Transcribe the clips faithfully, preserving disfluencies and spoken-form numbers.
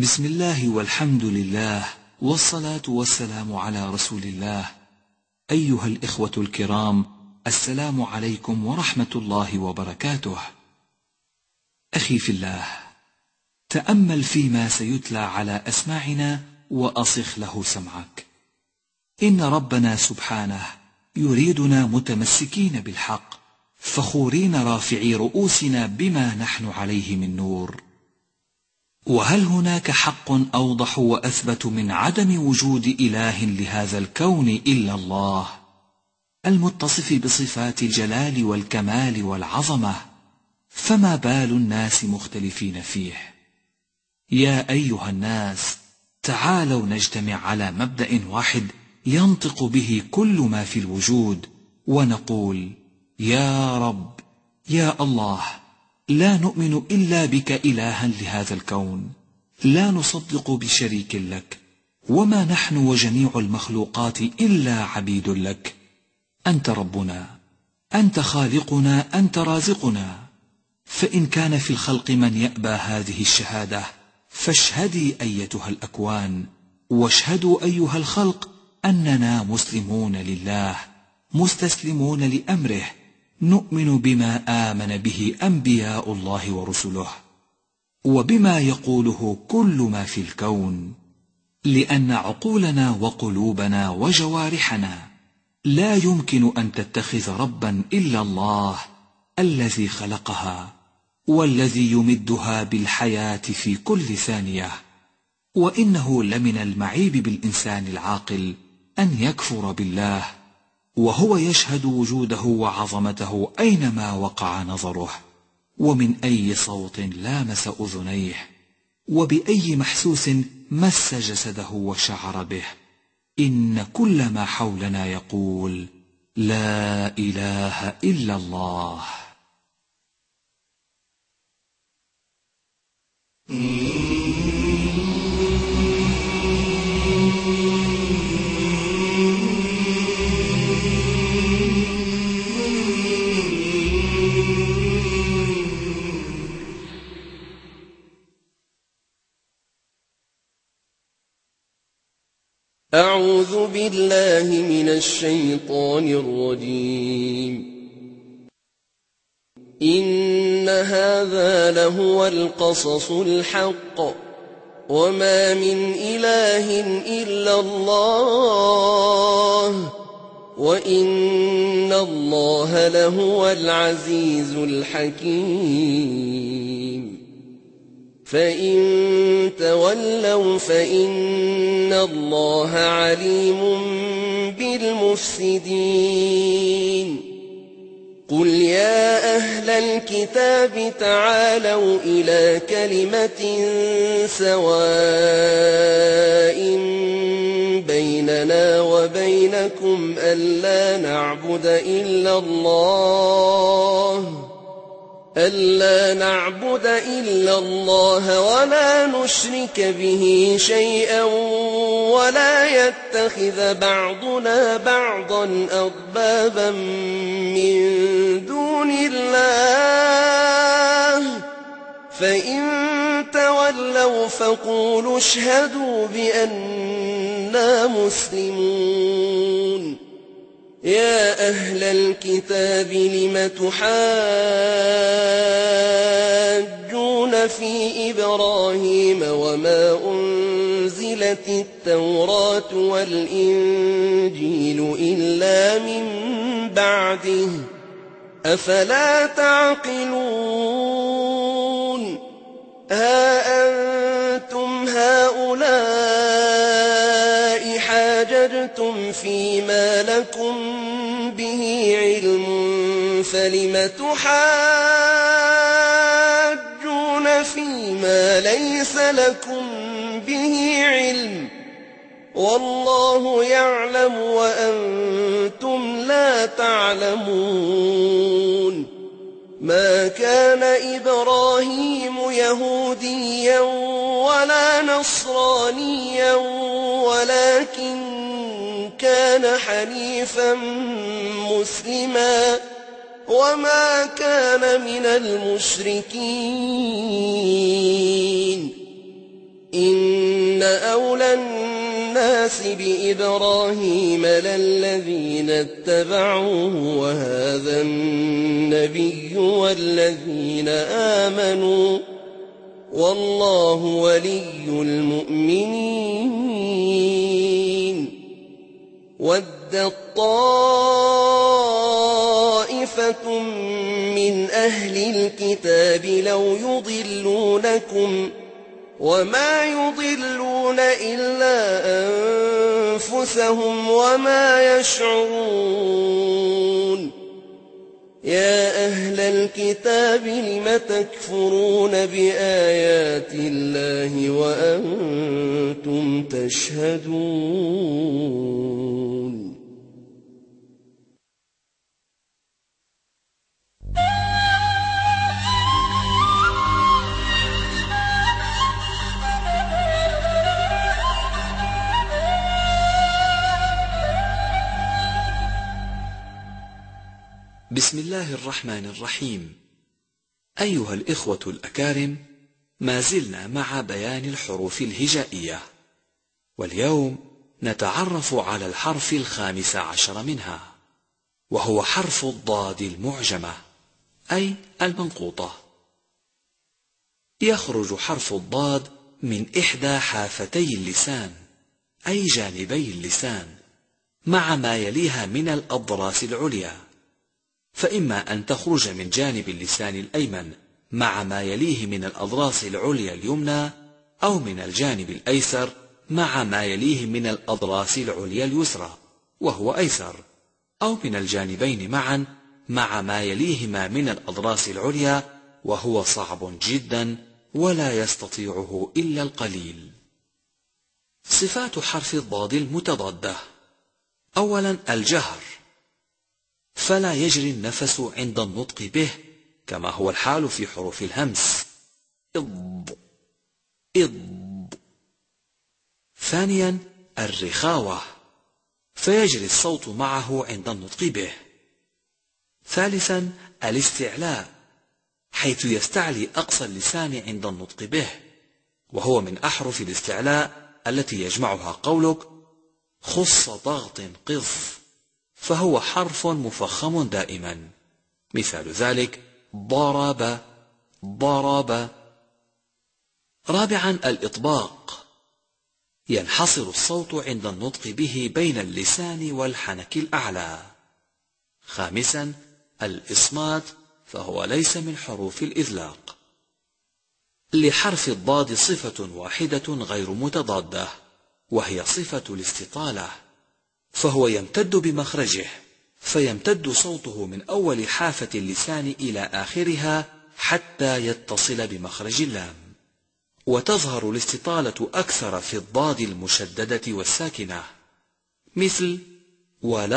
بسم الله والحمد لله والصلاة والسلام على رسول الله. أيها الإخوة الكرام، السلام عليكم ورحمة الله وبركاته. أخي في الله، تأمل فيما سيتلى على أسماعنا وأصخ له سمعك. إن ربنا سبحانه يريدنا متمسكين بالحق، فخورين رافعي رؤوسنا بما نحن عليه من نور. وهل هناك حق أوضح وأثبت من عدم وجود إله لهذا الكون إلا الله، المتصف بصفات الجلال والكمال والعظمة؟ فما بال الناس مختلفين فيه؟ يا أيها الناس، تعالوا نجتمع على مبدأ واحد ينطق به كل ما في الوجود، ونقول: يا رب، يا الله، لا نؤمن إلا بك إلها لهذا الكون، لا نصدق بشريك لك، وما نحن وجميع المخلوقات إلا عبيد لك. أنت ربنا، أنت خالقنا، أنت رازقنا. فإن كان في الخلق من يأبى هذه الشهادة، فاشهدي أيتها الأكوان، واشهدوا أيها الخلق أننا مسلمون لله، مستسلمون لأمره، نؤمن بما آمن به أنبياء الله ورسله، وبما يقوله كل ما في الكون، لأن عقولنا وقلوبنا وجوارحنا لا يمكن أن تتخذ ربا إلا الله الذي خلقها، والذي يمدها بالحياة في كل ثانية. وإنه لمن المعيب بالإنسان العاقل أن يكفر بالله وهو يشهد وجوده وعظمته أينما وقع نظره، ومن أي صوت لامس أذنيه، وبأي محسوس مس جسده وشعر به. إن كل ما حولنا يقول: لا إله إلا الله. أعوذ بالله من الشيطان الرجيم. إن هذا لهو القصص الحق، وما من إله إلا الله، وإن الله لهو العزيز الحكيم. فإن تولوا فإن الله عليم بالمفسدين. قل يا أهل الكتاب تعالوا إلى كلمة سواء بيننا وبينكم ألا نعبد إلا الله ألا نعبد إلا الله ولا نشرك به شيئا، ولا يتخذ بعضنا بعضا أربابا من دون الله. فإن تولوا فقولوا اشهدوا بأننا مسلمون. يا أهل الكتاب لم تحاجون في إبراهيم وما أنزلت التوراة والإنجيل إلا من بعده، أفلا تعقلون؟ ها أنتم هؤلاء حاججتم فيما لكم به علم، فلم تحاجون فيما ليس لكم به علم؟ والله يعلم وأنتم لا تعلمون. ما كان إبراهيم يهوديا ولا نصرانيا، ولكن كان حنيفا مسلما، وما كان من المشركين. إن أولى الناس بإبراهيم للذين اتبعوه وهذا النبي والذين آمنوا والله ولي المؤمنين ودت طائفة من أهل الكتاب لو يضلونكم وما يضلون إلا أنفسهم وما يشعرون يا أهل الكتاب لم تكفرون بآيات الله وأنتم تشهدون بسم الله الرحمن الرحيم. أيها الإخوة الأكارم، ما زلنا مع بيان الحروف الهجائية، واليوم نتعرف على الحرف الخامس عشر منها، وهو حرف الضاد المعجمة أي المنقوطة. يخرج حرف الضاد من إحدى حافتي اللسان أي جانبي اللسان مع ما يليها من الأضراس العليا، فإما أن تخرج من جانب اللسان الأيمن مع ما يليه من الأضراس العليا اليمنى، أو من الجانب الأيسر مع ما يليه من الأضراس العليا اليسرى وهو أيسر، أو من الجانبين معا مع ما يليهما من الأضراس العليا وهو صعب جدا ولا يستطيعه إلا القليل. صفات حرف الضاد المتضادة: أولا الجهر، فلا يجري النفس عند النطق به كما هو الحال في حروف الهمس إض إض. ثانيا الرخاوة، فيجري الصوت معه عند النطق به. ثالثا الاستعلاء، حيث يستعلي أقصى اللسان عند النطق به، وهو من أحرف الاستعلاء التي يجمعها قولك خص ضغط قض، فهو حرف مفخم دائما. مثال ذلك ضرب ضرب. رابعا الإطباق، ينحصر الصوت عند النطق به بين اللسان والحنك الأعلى. خامسا الإصمات، فهو ليس من حروف الإذلاق. لحرف الضاد صفة واحدة غير متضادة، وهي صفة الاستطالة، فهو يمتد بمخرجه، فيمتد صوته من أول حافة اللسان إلى آخرها حتى يتصل بمخرج اللام. وتظهر الاستطالة أكثر في الضاد المشددة والساكنة، مثل ولا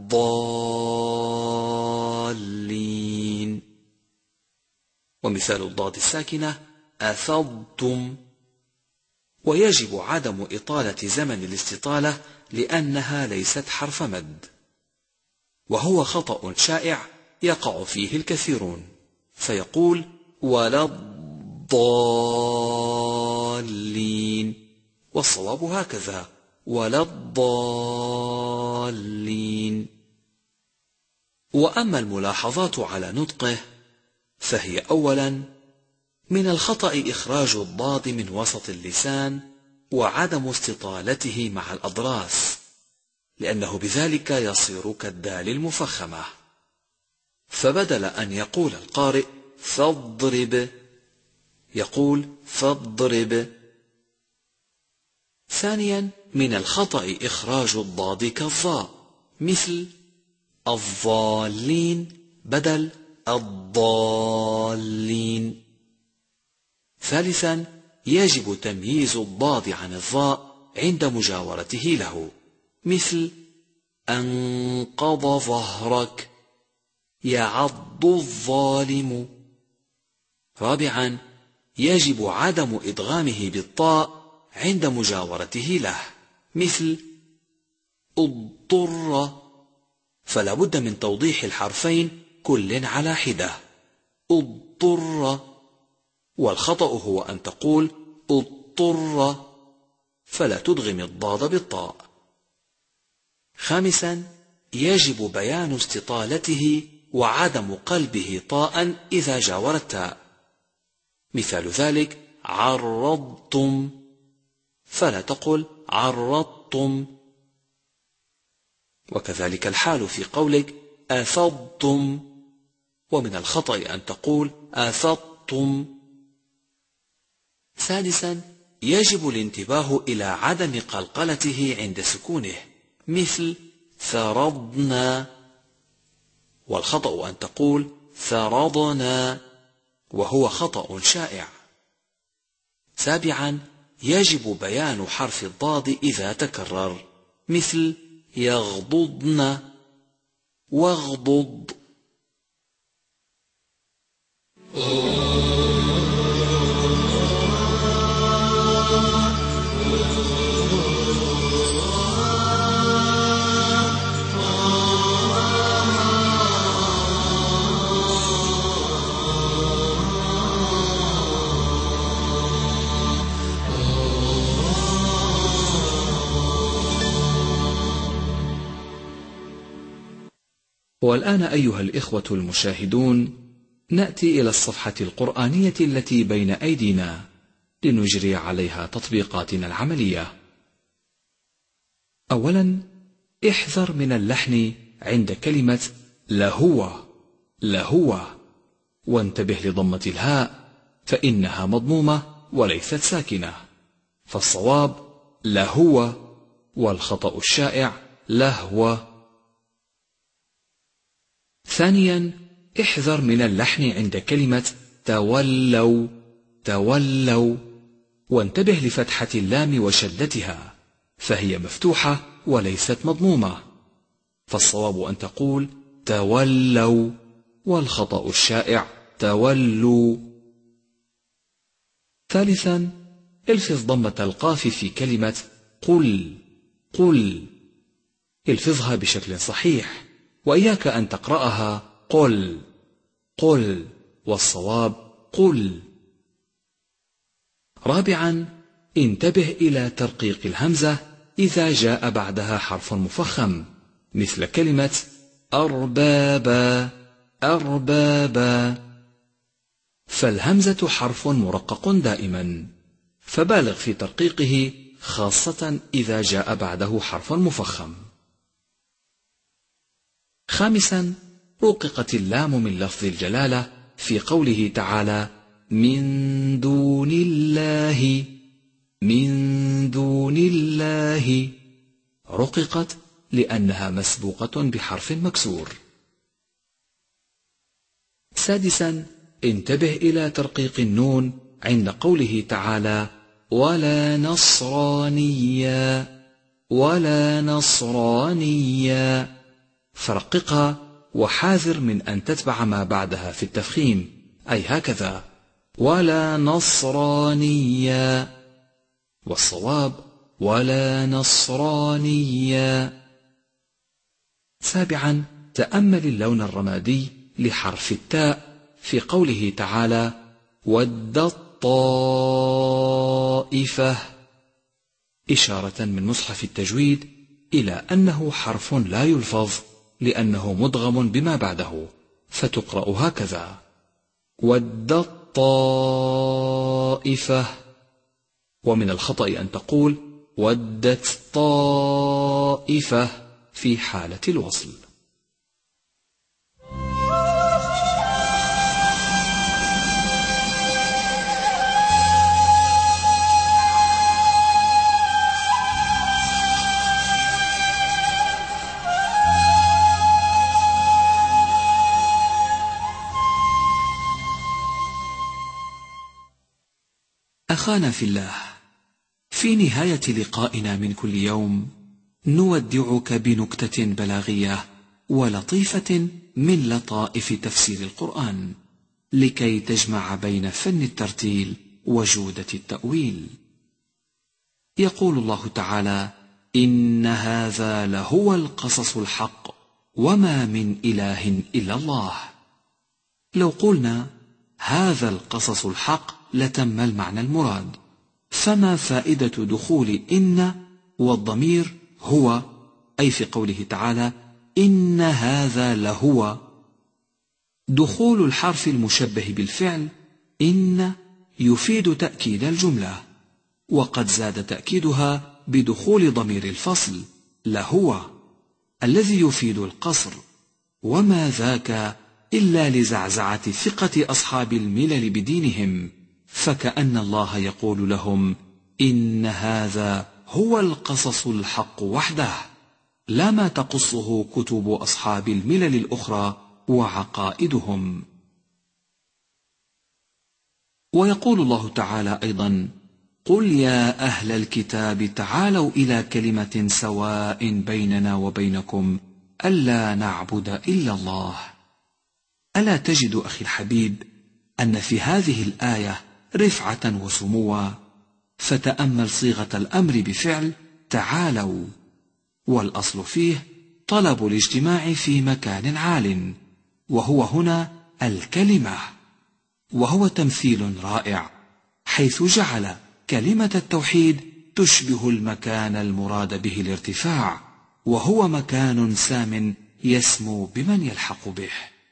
الضالين. ومثال الضاد الساكنة أفضتم. ويجب عدم إطالة زمن الاستطالة لأنها ليست حرف مد، وهو خطأ شائع يقع فيه الكثيرون، فيقول ولا الضالين، والصواب هكذا ولا الضالين. وأما الملاحظات على نطقه فهي: أولا من الخطأ إخراج الضاد من وسط اللسان وعدم استطالته مع الأضراس، لأنه بذلك يصير كالدال المفخمة، فبدل أن يقول القارئ فاضرب يقول فاضرب. ثانيا من الخطأ إخراج الضاد كالظاء، مثل الضالين بدل الضالين. ثالثا يجب تمييز الضاد عن الظاء عند مجاورته له، مثل أنقض ظهرك يعض الظالم. رابعا يجب عدم إدغامه بالطاء عند مجاورته له، مثل اضطر، فلا بد من توضيح الحرفين كل على حدة. اضطر، والخطأ هو أن تقول اضطر اضطر فلا تدغم الضاد بالطاء. خامسا يجب بيان استطالته وعدم قلبه طاء إذا جاور التاء. مثال ذلك عرضتم فلا تقل عرضتم. وكذلك الحال في قولك أفضتم، ومن الخطأ أن تقول أفضتم. سادسا يجب الانتباه إلى عدم قلقلته عند سكونه، مثل فرضنا، والخطأ أن تقول فرضنا، وهو خطأ شائع. سابعا يجب بيان حرف الضاد إذا تكرر، مثل يغضضن واغضض. والآن أيها الإخوة المشاهدون نأتي إلى الصفحة القرآنية التي بين أيدينا لنجري عليها تطبيقاتنا العملية. أولا احذر من اللحن عند كلمة لهو لهو، وانتبه لضمة الهاء فإنها مضمومة وليست ساكنة، فالصواب لهو والخطأ الشائع لهو. ثانيا احذر من اللحن عند كلمة تولوا تولوا، وانتبه لفتحة اللام وشدتها فهي مفتوحة وليست مضمومة، فالصواب أن تقول تولوا والخطأ الشائع تولوا. ثالثا الفظ ضمة القاف في كلمة قل قل، الفظها بشكل صحيح، وإياك أن تقرأها قل قل، والصواب قل. رابعا انتبه إلى ترقيق الهمزة إذا جاء بعدها حرف مفخم، مثل كلمة أربابا أربابا، فالهمزة حرف مرقق دائما، فبالغ في ترقيقه خاصة إذا جاء بعده حرف مفخم. خامسا رققت اللام من لفظ الجلالة في قوله تعالى من دون الله من دون الله، رققت لأنها مسبوقة بحرف مكسور. سادسا انتبه إلى ترقيق النون عند قوله تعالى ولا نصرانيا ولا نصرانيا، فرققها وحاذر من أن تتبع ما بعدها في التفخيم، أي هكذا ولا نصرانيا، والصواب ولا نصرانيا. سابعا تأمل اللون الرمادي لحرف التاء في قوله تعالى ود الطائفة، إشارة من مصحف التجويد إلى أنه حرف لا يلفظ لأنه مدغم بما بعده، فتقرأ هكذا ود الطائفة. ومن الخطأ أن تقول ودت طائفة في حالة الوصل. أخانا في الله، في نهاية لقائنا من كل يوم نودعك بنكتة بلاغية ولطيفة من لطائف تفسير القرآن لكي تجمع بين فن الترتيل وجودة التأويل. يقول الله تعالى إن هذا لهو القصص الحق وما من إله إلا الله. لو قلنا هذا القصص الحق لتم المعنى المراد، فما فائدة دخول إن والضمير هو، أي في قوله تعالى إن هذا لهو؟ دخول الحرف المشبه بالفعل إن يفيد تأكيد الجملة، وقد زاد تأكيدها بدخول ضمير الفصل لهو الذي يفيد القصر، وما ذاك إلا لزعزعة ثقة أصحاب الملل بدينهم، فكأن الله يقول لهم إن هذا هو القصص الحق وحده، لا ما تقصه كتب أصحاب الملل الأخرى وعقائدهم. ويقول الله تعالى أيضا قل يا أهل الكتاب تعالوا إلى كلمة سواء بيننا وبينكم ألا نعبد إلا الله. ألا تجد أخي الحبيب أن في هذه الآية رفعة وسموا؟ فتأمل صيغة الأمر بفعل تعالوا، والأصل فيه طلب الاجتماع في مكان عال، وهو هنا الكلمة، وهو تمثيل رائع حيث جعل كلمة التوحيد تشبه المكان المراد به الارتفاع، وهو مكان سام يسمو بمن يلحق به.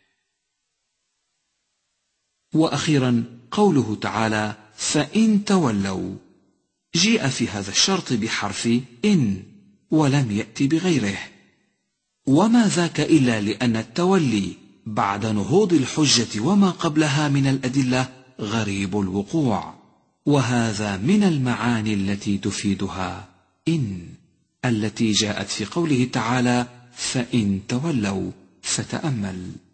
وأخيرا قوله تعالى فإن تولوا، جيء في هذا الشرط بحرف إن ولم يأت بغيره، وما ذاك إلا لأن التولي بعد نهوض الحجة وما قبلها من الأدلة غريب الوقوع، وهذا من المعاني التي تفيدها إن التي جاءت في قوله تعالى فإن تولوا. فتأمل